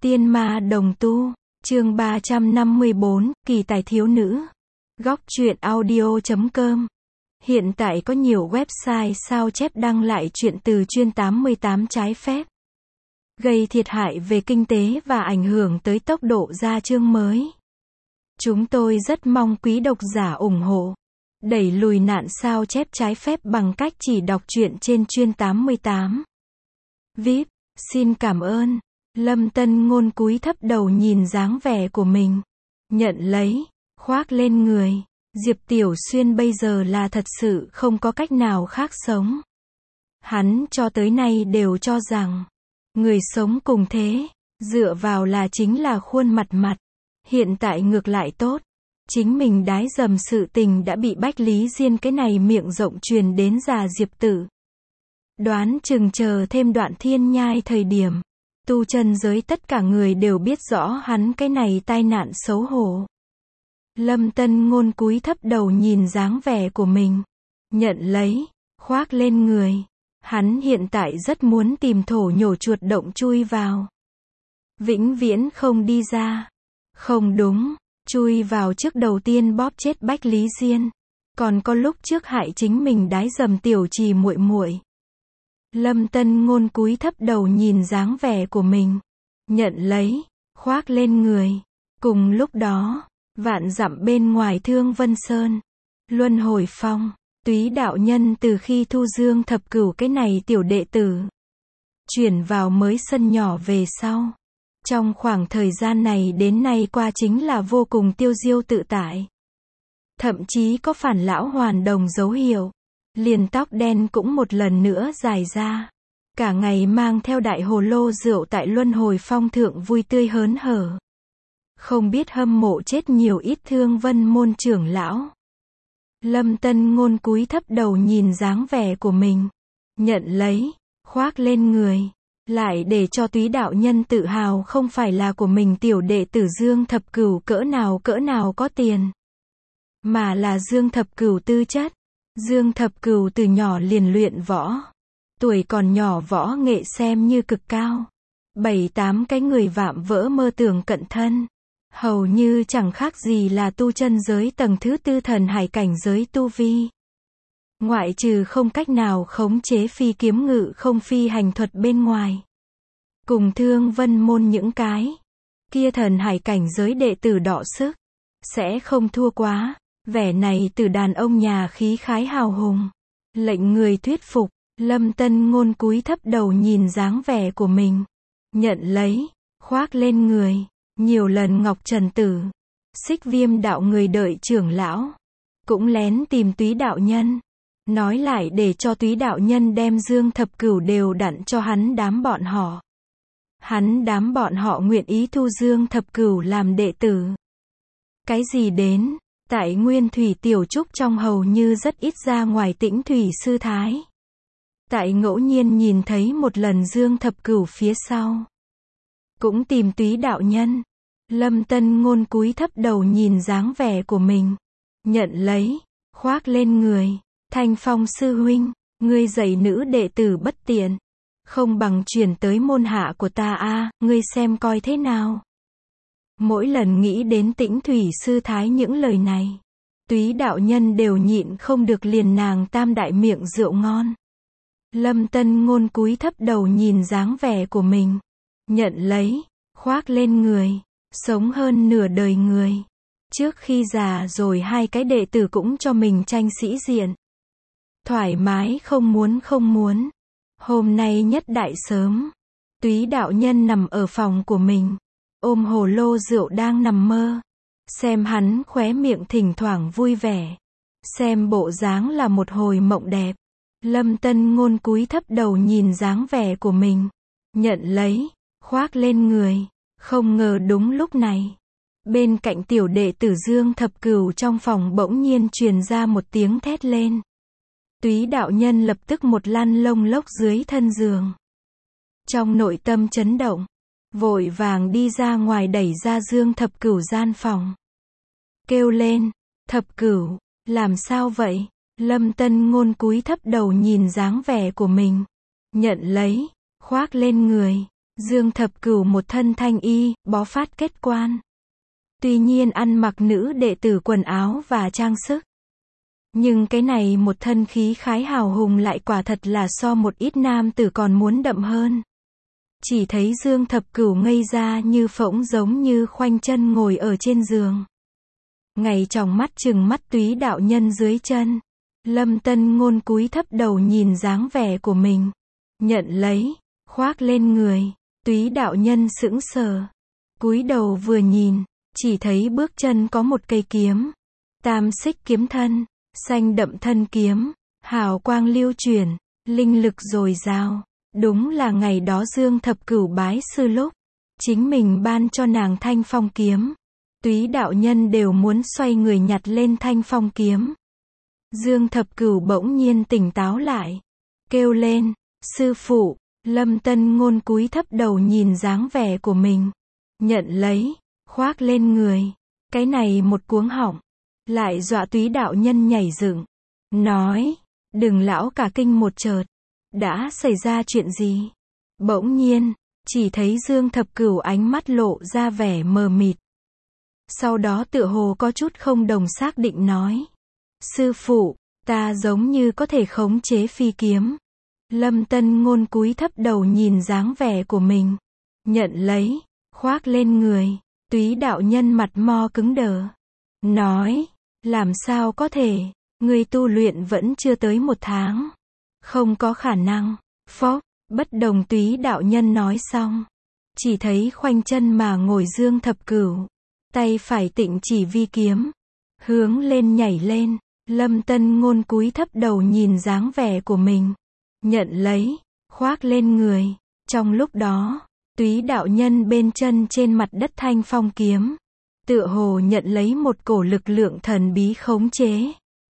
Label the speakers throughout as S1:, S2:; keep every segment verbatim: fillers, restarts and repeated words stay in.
S1: Tiên ma đồng tu, chương ba trăm năm mươi bốn, kỳ tài thiếu nữ. Góc truyện audio chấm com. Hiện tại có nhiều website sao chép đăng lại truyện từ chuyên tám mươi tám trái phép, gây thiệt hại về kinh tế và ảnh hưởng tới tốc độ ra chương mới. Chúng tôi rất mong quý độc giả ủng hộ, đẩy lùi nạn sao chép trái phép bằng cách chỉ đọc truyện trên chuyên tám mươi tám. vê i pê, xin cảm ơn. Lâm Tân Ngôn cúi thấp đầu nhìn dáng vẻ của mình, nhận lấy, khoác lên người. Diệp Tiểu Xuyên bây giờ là thật sự không có cách nào khác sống. Hắn cho tới nay đều cho rằng, người sống cùng thế, dựa vào là chính là khuôn mặt mặt. Hiện tại ngược lại tốt. Chính mình đái dầm sự tình đã bị Bách Lý Diên cái này miệng rộng truyền đến già Diệp Tử. Đoán chừng chờ thêm đoạn thiên nhai thời điểm, tu chân giới tất cả người đều biết rõ hắn cái này tai nạn xấu hổ. Lâm Tân Ngôn cúi thấp đầu nhìn dáng vẻ của mình, nhận lấy, khoác lên người. Hắn hiện tại rất muốn tìm thổ nhổ chuột động chui vào, vĩnh viễn không đi ra. Không đúng, chui vào trước đầu tiên bóp chết Bách Lý Diên, còn có lúc trước hại chính mình đái dầm tiểu trì muội muội. Lâm Tân Ngôn cúi thấp đầu nhìn dáng vẻ của mình, nhận lấy, khoác lên người. Cùng lúc đó, vạn dặm bên ngoài Thương Vân Sơn, Luân Hồi Phong, Túy đạo nhân từ khi thu Dương Thập Cửu cái này tiểu đệ tử chuyển vào mới sân nhỏ về sau, trong khoảng thời gian này đến nay qua chính là vô cùng tiêu diêu tự tại. Thậm chí có phản lão hoàn đồng dấu hiệu. Liền tóc đen cũng một lần nữa dài ra. Cả ngày mang theo đại hồ lô rượu tại Luân Hồi Phong thượng vui tươi hớn hở. Không biết hâm mộ chết nhiều ít Thương Vân môn trưởng lão. Lâm Tân Ngôn cúi thấp đầu nhìn dáng vẻ của mình, nhận lấy, khoác lên người. Lại để cho Túy đạo nhân tự hào không phải là của mình tiểu đệ tử Dương Thập Cửu cỡ nào cỡ nào có tiền, mà là Dương Thập Cửu tư chất. Dương Thập Cửu từ nhỏ liền luyện võ, tuổi còn nhỏ võ nghệ xem như cực cao. Bảy tám cái người vạm vỡ mơ tưởng cận thân, hầu như chẳng khác gì là tu chân giới tầng thứ tư thần hải cảnh giới tu vi. Ngoại trừ không cách nào khống chế phi kiếm ngự không phi hành thuật bên ngoài, cùng Thương Vân môn những cái kia thần hải cảnh giới đệ tử đọ sức, sẽ không thua quá. Vẻ này từ đàn ông nhà khí khái hào hùng, lệnh người thuyết phục. Lâm Tân Ngôn cúi thấp đầu nhìn dáng vẻ của mình, nhận lấy, khoác lên người. Nhiều lần Ngọc Trần Tử, Xích Viêm đạo người đợi trưởng lão, cũng lén tìm Túy đạo nhân, nói lại để cho Túy đạo nhân đem Dương Thập Cửu đều đặn cho hắn đám bọn họ. Hắn đám bọn họ nguyện ý thu Dương Thập Cửu làm đệ tử. Cái gì đến? Tại Nguyên Thủy Tiểu Trúc trong hầu như rất ít ra ngoài Tĩnh Thủy sư thái. Tại ngẫu nhiên nhìn thấy một lần Dương Thập Cửu phía sau, cũng tìm Túy đạo nhân. Lâm Tân Ngôn cúi thấp đầu nhìn dáng vẻ của mình, nhận lấy, khoác lên người. Thanh Phong sư huynh, ngươi dạy nữ đệ tử bất tiện, không bằng chuyển tới môn hạ của ta a, ngươi xem coi thế nào. Mỗi lần nghĩ đến Tĩnh Thủy sư thái những lời này, Túy đạo nhân đều nhịn không được liền nàng tam đại miệng rượu ngon. Lâm Tân Ngôn cúi thấp đầu nhìn dáng vẻ của mình, nhận lấy, khoác lên người. Sống hơn nửa đời người, trước khi già rồi hai cái đệ tử cũng cho mình tranh sĩ diện. Thoải mái không muốn không muốn. Hôm nay nhất đại sớm, Túy đạo nhân nằm ở phòng của mình, ôm hồ lô rượu đang nằm mơ. Xem hắn khóe miệng thỉnh thoảng vui vẻ, xem bộ dáng là một hồi mộng đẹp. Lâm Tân Ngôn cúi thấp đầu nhìn dáng vẻ của mình, nhận lấy, khoác lên người. Không ngờ đúng lúc này, bên cạnh tiểu đệ tử Dương Thập Cửu trong phòng bỗng nhiên truyền ra một tiếng thét lên. Túy đạo nhân lập tức một lăn lông lốc dưới thân giường. Trong nội tâm chấn động, vội vàng đi ra ngoài đẩy ra Dương Thập Cửu gian phòng. Kêu lên, Thập Cửu, làm sao vậy? Lâm Tân Ngôn cúi thấp đầu nhìn dáng vẻ của mình, nhận lấy, khoác lên người. Dương Thập Cửu một thân thanh y, bó phát kết quan. Tuy nhiên ăn mặc nữ đệ tử quần áo và trang sức. Nhưng cái này một thân khí khái hào hùng lại quả thật là so một ít nam tử còn muốn đậm hơn. Chỉ thấy Dương Thập Cửu ngây ra như phỗng, giống như khoanh chân ngồi ở trên giường. Ngày tròng mắt chừng mắt Túy đạo nhân dưới chân. Lâm Tân Ngôn cúi thấp đầu nhìn dáng vẻ của mình. Nhận lấy, khoác lên người. Túy đạo nhân sững sờ. Cúi đầu vừa nhìn, chỉ thấy bước chân có một cây kiếm. Tam xích kiếm thân, xanh đậm thân kiếm, hào quang lưu chuyển, linh lực dồi dào. Đúng là ngày đó Dương Thập Cửu bái sư lúc, chính mình ban cho nàng thanh phong kiếm. Túy đạo nhân đều muốn xoay người nhặt lên thanh phong kiếm. Dương Thập Cửu bỗng nhiên tỉnh táo lại. Kêu lên, sư phụ. Lâm Tân Ngôn cúi thấp đầu nhìn dáng vẻ của mình. Nhận lấy, khoác lên người. Cái này một cuống họng. Lại dọa Túy đạo nhân nhảy dựng. Nói, đừng lão cả kinh một chợt. Đã xảy ra chuyện gì? Bỗng nhiên, chỉ thấy Dương Thập Cửu ánh mắt lộ ra vẻ mờ mịt. Sau đó tựa hồ có chút không đồng xác định nói. Sư phụ, ta giống như có thể khống chế phi kiếm. Lâm Tân Ngôn cúi thấp đầu nhìn dáng vẻ của mình. Nhận lấy, khoác lên người. Túy đạo nhân mặt mo cứng đờ. Nói, làm sao có thể, người tu luyện vẫn chưa tới một tháng. Không có khả năng. Phốc, bất đồng Túy đạo nhân nói xong. Chỉ thấy khoanh chân mà ngồi Dương Thập Cửu. Tay phải tịnh chỉ vi kiếm. Hướng lên nhảy lên. Lâm Tân Ngôn cúi thấp đầu nhìn dáng vẻ của mình. Nhận lấy, khoác lên người. Trong lúc đó, Túy đạo nhân bên chân trên mặt đất thanh phong kiếm. Tựa hồ nhận lấy một cổ lực lượng thần bí khống chế.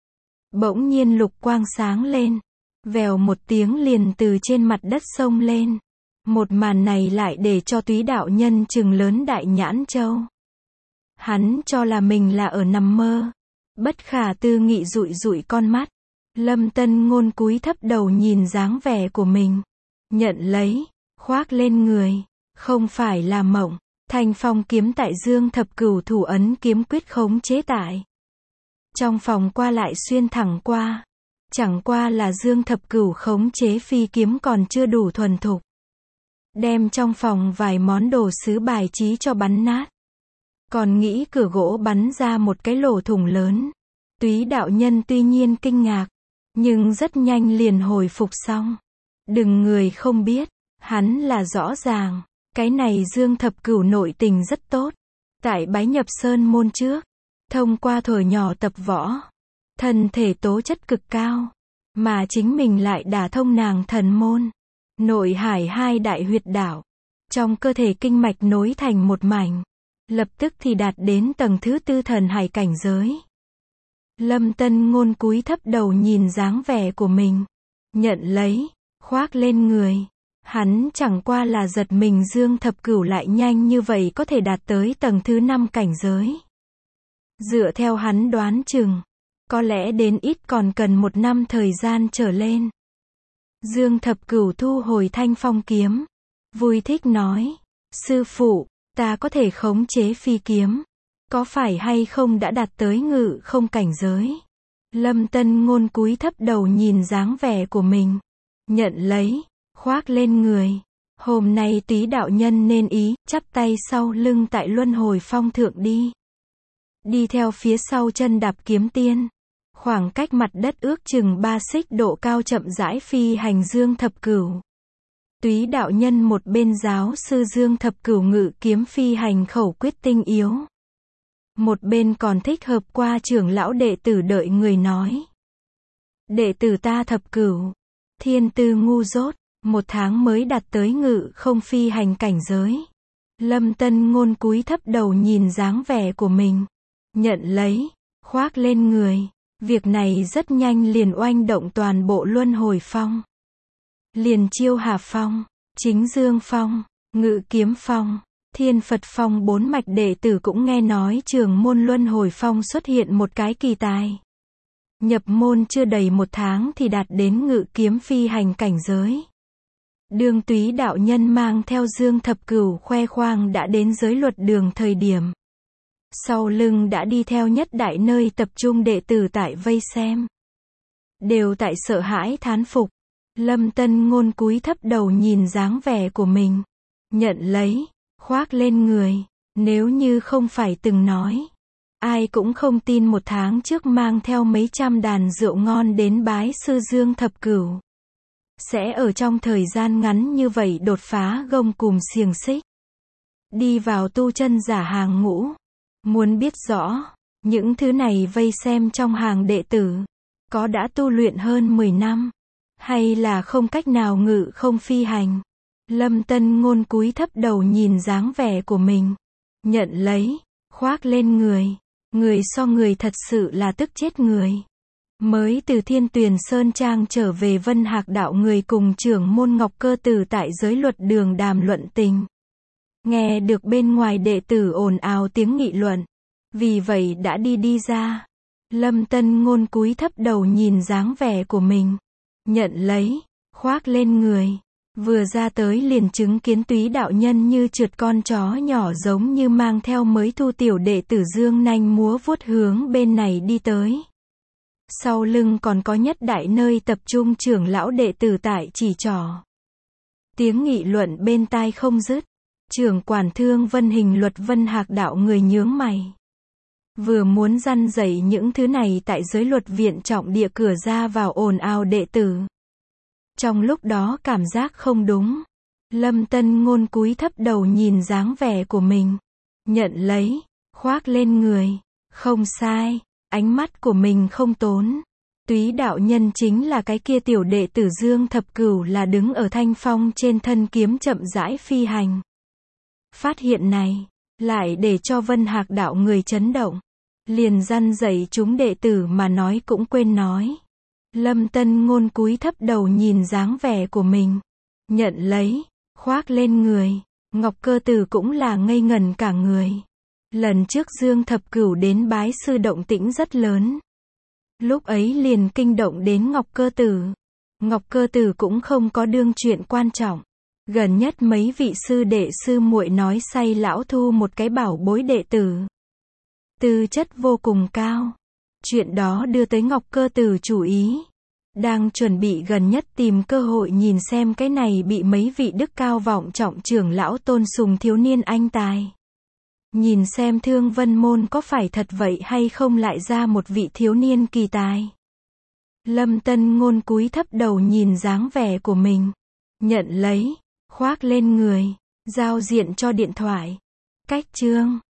S1: Bỗng nhiên lục quang sáng lên. Vèo một tiếng liền từ trên mặt đất xông lên. Một màn này lại để cho Túy đạo nhân trừng lớn đại nhãn châu. Hắn cho là mình là ở nằm mơ. Bất khả tư nghị dụi dụi con mắt. Lâm Tân Ngôn cúi thấp đầu nhìn dáng vẻ của mình. Nhận lấy, khoác lên người. Không phải là mộng. Thanh phong kiếm tại Dương Thập Cửu thủ ấn kiếm quyết khống chế tại. Trong phòng qua lại xuyên thẳng qua. Chẳng qua là Dương Thập Cửu khống chế phi kiếm còn chưa đủ thuần thục. Đem trong phòng vài món đồ sứ bài trí cho bắn nát. Còn nghĩ cửa gỗ bắn ra một cái lỗ thủng lớn. Túy đạo nhân tuy nhiên kinh ngạc. Nhưng rất nhanh liền hồi phục xong. Đừng người không biết. Hắn là rõ ràng. Cái này Dương Thập Cửu nội tình rất tốt. Tại bái nhập sơn môn trước. Thông qua thuở nhỏ tập võ. Thân thể tố chất cực cao. Mà chính mình lại đả thông nàng thần môn. Nội hải hai đại huyệt đạo. Trong cơ thể kinh mạch nối thành một mảnh. Lập tức thì đạt đến tầng thứ tư thần hải cảnh giới. Lâm Tân Ngôn cúi thấp đầu nhìn dáng vẻ của mình. Nhận lấy, khoác lên người. Hắn chẳng qua là giật mình Dương Thập Cửu lại nhanh như vậy có thể đạt tới tầng thứ năm cảnh giới. Dựa theo hắn đoán chừng, có lẽ đến ít còn cần một năm thời gian trở lên. Dương Thập Cửu thu hồi thanh phong kiếm. Vui thích nói, sư phụ, ta có thể khống chế phi kiếm. Có phải hay không đã đạt tới ngự không cảnh giới? Lâm Tân Ngôn cúi thấp đầu nhìn dáng vẻ của mình. Nhận lấy, khoác lên người. Hôm nay Túy đạo nhân nên ý, chắp tay sau lưng tại luân hồi phong thượng đi. Đi theo phía sau chân đạp kiếm tiên. Khoảng cách mặt đất ước chừng ba xích độ cao chậm rãi phi hành Dương Thập Cửu. Túy đạo nhân một bên giáo sư Dương Thập Cửu ngự kiếm phi hành khẩu quyết tinh yếu. Một bên còn thích hợp qua trưởng lão đệ tử đợi người nói. Đệ tử ta Thập Cửu. Thiên tư ngu dốt. Một tháng mới đạt tới ngự không phi hành cảnh giới. Lâm Tân Ngôn cúi thấp đầu nhìn dáng vẻ của mình. Nhận lấy, khoác lên người. Việc này rất nhanh liền oanh động toàn bộ luân hồi phong. Liền Chiêu Hà Phong, Chính Dương Phong, Ngự Kiếm Phong, Thiên Phật Phong bốn mạch đệ tử cũng nghe nói trường môn luân hồi phong xuất hiện một cái kỳ tài. Nhập môn chưa đầy một tháng thì đạt đến ngự kiếm phi hành cảnh giới. Đương Túy đạo nhân mang theo Dương Thập Cửu khoe khoang đã đến giới luật đường thời điểm. Sau lưng đã đi theo nhất đại nơi tập trung đệ tử tại vây xem. Đều tại sợ hãi thán phục. Lâm Tân Ngôn cúi thấp đầu nhìn dáng vẻ của mình. Nhận lấy, khoác lên người. Nếu như không phải từng nói. Ai cũng không tin một tháng trước mang theo mấy trăm đàn rượu ngon đến bái sư Dương Thập Cửu. Sẽ ở trong thời gian ngắn như vậy đột phá gông cùm xiềng xích. Đi vào tu chân giả hàng ngũ. Muốn biết rõ, những thứ này vây xem trong hàng đệ tử. Có đã tu luyện hơn mười năm. Hay là không cách nào ngự không phi hành. Lâm Tân Ngôn cúi thấp đầu nhìn dáng vẻ của mình. Nhận lấy, khoác lên người. Người so người thật sự là tức chết người. Mới từ Thiên Tuyền Sơn Trang trở về Vân Hạc đạo người cùng trưởng môn Ngọc Cơ Tử tại giới luật đường đàm luận tình. Nghe được bên ngoài đệ tử ồn ào tiếng nghị luận. Vì vậy đã đi đi ra. Lâm Tân Ngôn cúi thấp đầu nhìn dáng vẻ của mình. Nhận lấy, khoác lên người. Vừa ra tới liền chứng kiến Túy đạo nhân như trượt con chó nhỏ giống như mang theo mới thu tiểu đệ tử dương nanh múa vuốt hướng bên này đi tới. Sau lưng còn có nhất đại nơi tập trung trưởng lão đệ tử tại chỉ trỏ. Tiếng nghị luận bên tai không dứt. Trưởng quản Thương Vân Hình Luật Vân Hạc đạo người nhướng mày. Vừa muốn răn dạy những thứ này tại giới luật viện trọng địa cửa ra vào ồn ào đệ tử. Trong lúc đó cảm giác không đúng. Lâm Tân Ngôn cúi thấp đầu nhìn dáng vẻ của mình. Nhận lấy, khoác lên người. Không sai, ánh mắt của mình không tốn. Túy đạo nhân chính là cái kia tiểu đệ tử Dương Thập Cửu là đứng ở thanh phong trên thân kiếm chậm rãi phi hành. Phát hiện này, lại để cho Vân Hạc đạo người chấn động. Liền răn dạy chúng đệ tử mà nói cũng quên nói. Lâm Tân Ngôn cúi thấp đầu nhìn dáng vẻ của mình. Nhận lấy, khoác lên người. Ngọc Cơ Tử cũng là ngây ngẩn cả người. Lần trước Dương Thập Cửu đến bái sư động tĩnh rất lớn. Lúc ấy liền kinh động đến Ngọc Cơ Tử. Ngọc Cơ Tử cũng không có đương chuyện quan trọng. Gần nhất mấy vị sư đệ sư muội nói say lão thu một cái bảo bối đệ tử. Tư chất vô cùng cao. Chuyện đó đưa tới Ngọc Cơ Tử chú ý. Đang chuẩn bị gần nhất tìm cơ hội nhìn xem cái này bị mấy vị đức cao vọng trọng trưởng lão tôn sùng thiếu niên anh tài. Nhìn xem Thương Vân môn có phải thật vậy hay không lại ra một vị thiếu niên kỳ tài. Lâm Tân Ngôn cúi thấp đầu nhìn dáng vẻ của mình. Nhận lấy, khoác lên người, giao diện cho điện thoại. Cách chương